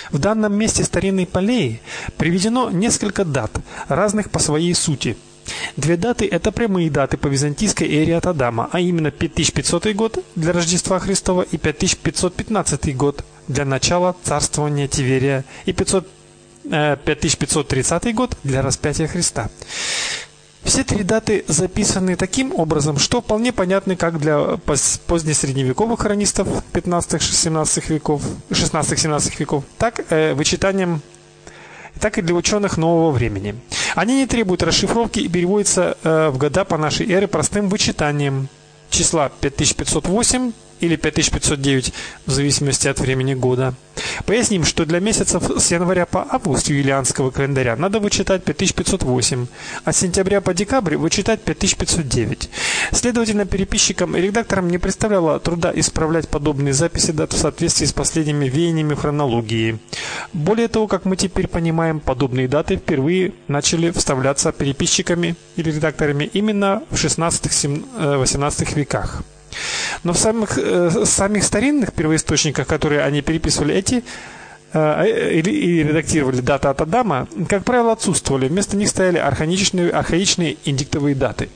В данном месте старинной Палеи приведено несколько дат, разных по своей сути. Две даты – это прямые даты по византийской эре от Адама, а именно 5500 год для Рождества Христова и 5515 год для начала царствования Тиверия и 5530 год для распятия Христа. Все три даты записаны таким образом, что вполне понятны как для позднесредневековых хронистов 15-17 веков, 16-17 веков, так и для ученых нового времени. Они не требуют расшифровки и переводятся в года по нашей эре простым вычитанием числа 5508 или 5509 в зависимости от времени года. Поясним, что для месяцев с января по август юлианского календаря надо вычитать 5508, а с сентября по декабрь вычитать 5509. Следовательно, переписчикам и редакторам не представляло труда исправлять подобные записи дат в соответствии с последними веяниями хронологии. Более того, как мы теперь понимаем, подобные даты впервые начали вставляться переписчиками или редакторами именно в 16-18 веках. Но в самих старинных первоисточниках, которые они переписывали или редактировали даты от Адама, как правило, отсутствовали. Вместо них стояли архаичные индиктовые даты.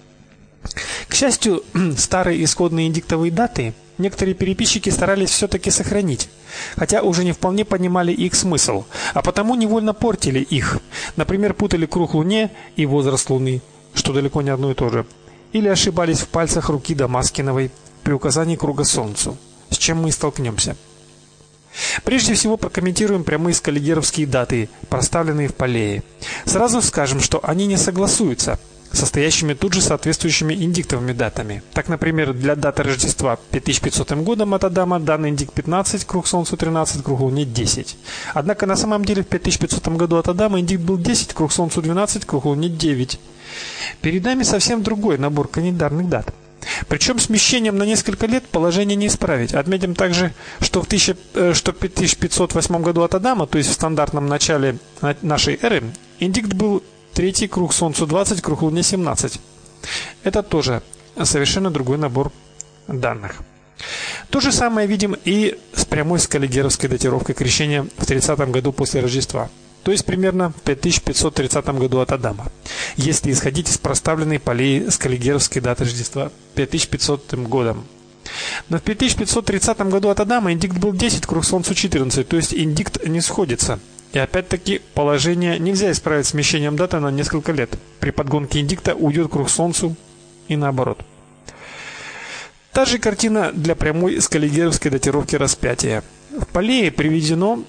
К счастью, старые исходные индиктовые даты некоторые переписчики старались все-таки сохранить, хотя уже не вполне понимали их смысл, а потому невольно портили их. Например, путали круг Луне и возраст Луны, что далеко не одно и то же. Или ошибались в пальцах руки Дамаскиновой при указании круга Солнцу, с чем мы и столкнемся. Прежде всего прокомментируем прямые скаллигеровские даты, проставленные в Палее. Сразу скажем, что они не согласуются со стоящими тут же соответствующими индиктовыми датами. Так, например, для даты Рождества 5500 годом от Адама данный индикт 15, круг Солнцу 13, круг Луне 10. Однако на самом деле в 5500 году от Адама индикт был 10, круг Солнцу 12, круг Луне 9. Перед нами совсем другой набор календарных дат. Причем смещением на несколько лет положение не исправить. Отметим также, что в 5508 году от Адама, то есть в стандартном начале нашей эры, индикт был 3, круг Солнцу 20, круг Луне 17. Это тоже совершенно другой набор данных. То же самое видим и с прямой скаллигеровской датировкой крещения в 30 году после Рождества, то есть примерно в 5530 году от Адама, если исходить из проставленной Палеи скаллигеровской даты Рождества 5500 годом. Но в 5530 году от Адама индикт был 10, круг Солнцу 14, то есть индикт не сходится. И опять-таки положение нельзя исправить смещением даты на несколько лет. При подгонке индикта уйдет круг Солнцу и наоборот. Та же картина для прямой скаллигеровской датировки распятия. В Палее приведено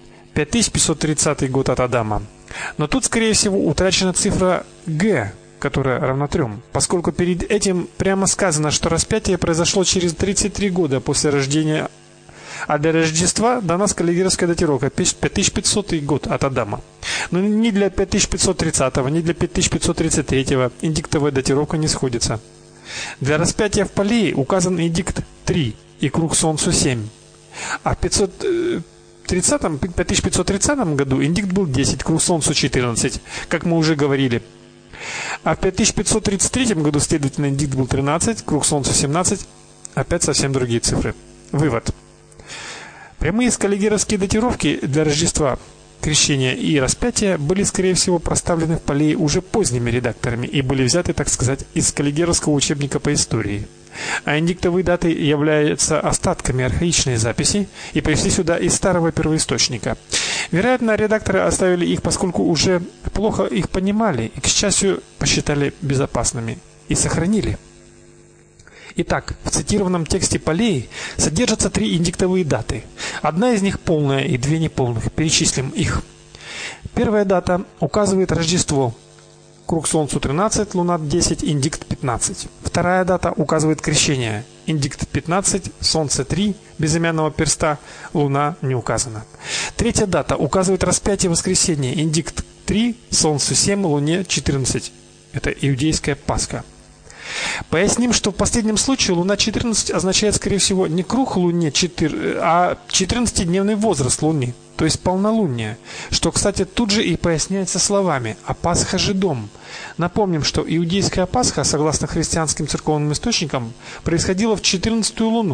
5530 год от Адама. Но тут, скорее всего, утрачена цифра Г, которая равна 3, поскольку перед этим прямо сказано, что распятие произошло через 33 года после рождения, а для Рождества дана скаллигеровская датировка 5500 год от Адама. Но ни для 5530, ни для 5533 индиктовая датировка не сходится. Для распятия в Палее указан индикт 3 и круг Солнцу 7. А в 5530 году индикт был 10, круг Солнцу 14, как мы уже говорили. А в 5533 году, следовательно, индикт был 13, круг Солнцу 17, опять совсем другие цифры. Вывод. Прямые скаллигеровские датировки для Рождества, крещения и распятия были, скорее всего, проставлены в Палее уже поздними редакторами и были взяты, так сказать, из скаллигеровского учебника по истории. А индиктовые даты являются остатками архаичной записи и пришли сюда из старого первоисточника. Вероятно, редакторы оставили их, поскольку уже плохо их понимали и, к счастью, посчитали безопасными и сохранили. Итак, в цитированном тексте Палеи содержатся 3 индиктовые даты. Одна из них полная и 2 неполных. Перечислим их. Первая дата указывает Рождество. Круг Солнцу 13, Луна 10, индикт 15. Вторая дата указывает крещение. Индикт 15, Солнце 3, безымянного перста, Луна не указана. Третья дата указывает распятие воскресения. Индикт 3, Солнцу 7, Луне 14. Это иудейская Пасха. Поясним, что в последнем случае Луна 14 означает, скорее всего, не круг Луне 4, а 14-дневный возраст Луны, то есть полнолуние, что, кстати, тут же и поясняется словами «а Пасха же дом». Напомним, что иудейская Пасха, согласно христианским церковным источникам, происходила в 14-ю луну,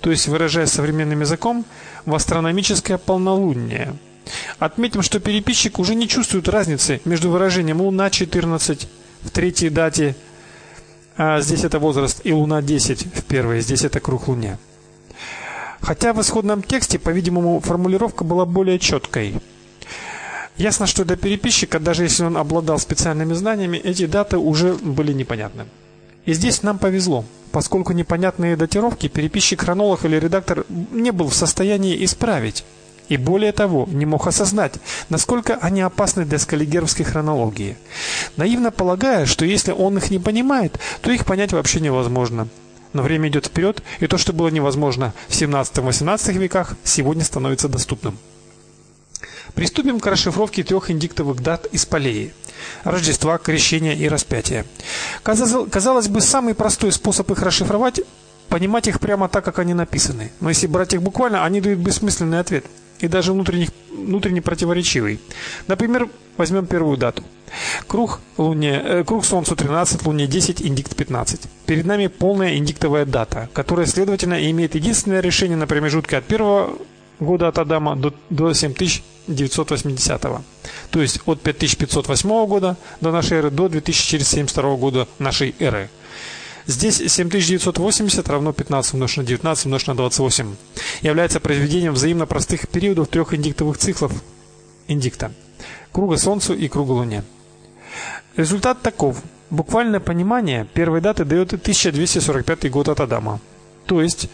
то есть, выражаясь современным языком, в астрономическое полнолуние. Отметим, что переписчик уже не чувствует разницы между выражением Луна 14 в третьей дате, а здесь это возраст, и Луна 10 в первой, здесь это круг Луне. Хотя в исходном тексте, по-видимому, формулировка была более четкой. Ясно, что для переписчика, даже если он обладал специальными знаниями, эти даты уже были непонятны. И здесь нам повезло, поскольку непонятные датировки переписчик-хронолог или редактор не был в состоянии исправить. И более того, не мог осознать, насколько они опасны для скаллигеровской хронологии. Наивно полагая, что если он их не понимает, то их понять вообще невозможно. Но время идет вперед, и то, что было невозможно в 17-18 веках, сегодня становится доступным. Приступим к расшифровке трех индиктовых дат из Палеи: Рождества, Крещения и Распятия. Казалось бы, самый простой способ их расшифровать – понимать их прямо так, как они написаны. Но если брать их буквально, они дают бессмысленный ответ, и даже внутренне противоречивый. Например, возьмем первую дату. Круг Солнцу 13, Луне 10, индикт 15. Перед нами полная индиктовая дата, которая, следовательно, имеет единственное решение на промежутке от первого года от Адама до 7980, то есть от 5508 года до нашей эры до 2072 года нашей эры. Здесь 7980 равно 15 умножить на 19 умножить на 28 является произведением взаимно простых периодов трех индиктовых циклов индикта: круга Солнцу и круга Луне. Результат таков. Буквальное понимание первой даты дает 1245 год от Адама, то есть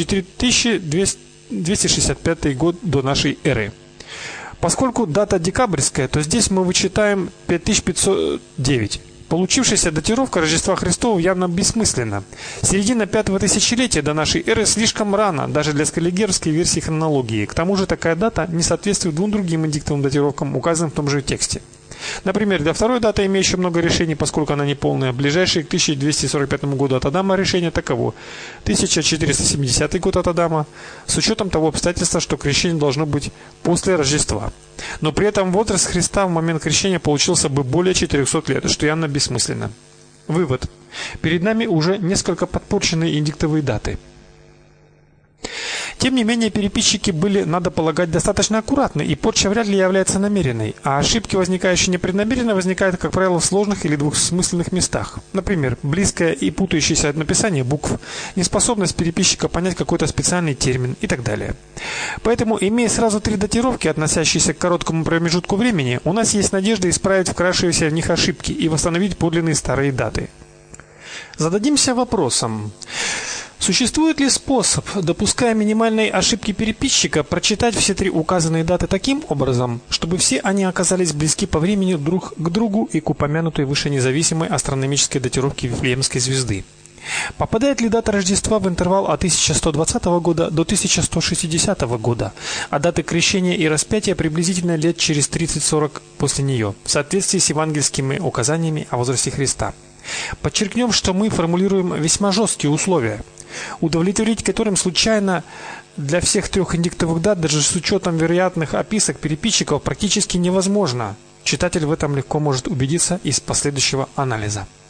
4265 год до нашей эры. Поскольку дата декабрьская, то здесь мы вычитаем 5509. Получившаяся датировка Рождества Христова явно бессмысленна. Середина пятого тысячелетия до нашей эры слишком рано даже для скаллигеровской версии хронологии. К тому же такая дата не соответствует двум другим индиктовым датировкам, указанным в том же тексте. Например, для второй даты, имеющей много решений, поскольку она неполная, ближайшие к 1245 году от Адама решение таково: 1470 год от Адама, с учетом того обстоятельства, что крещение должно быть после Рождества. Но при этом возраст Христа в момент крещения получился бы более 400 лет, что явно бессмысленно. Вывод. Перед нами уже несколько подпорченные индиктовые даты. Тем не менее, переписчики были, надо полагать, достаточно аккуратны, и порча вряд ли является намеренной, а ошибки, возникающие непреднамеренно, возникают, как правило, в сложных или двусмысленных местах. Например, близкое и путающееся написание букв, неспособность переписчика понять какой-то специальный термин и так далее. Поэтому, имея сразу три датировки, относящиеся к короткому промежутку времени, у нас есть надежда исправить вкравшиеся в них ошибки и восстановить подлинные старые даты. Зададимся вопросом: существует ли способ, допуская минимальные ошибки переписчика, прочитать все три указанные даты таким образом, чтобы все они оказались близки по времени друг к другу и к упомянутой выше независимой астрономической датировке Вифлеемской звезды? Попадает ли дата Рождества в интервал от 1120 года до 1160 года, а даты крещения и распятия приблизительно лет через 30-40 после нее, в соответствии с евангельскими указаниями о возрасте Христа? Подчеркнем, что мы формулируем весьма жесткие условия, удовлетворить которым случайно для всех трех индиктовых дат, даже с учетом вероятных описок переписчиков, практически невозможно. Читатель в этом легко может убедиться из последующего анализа.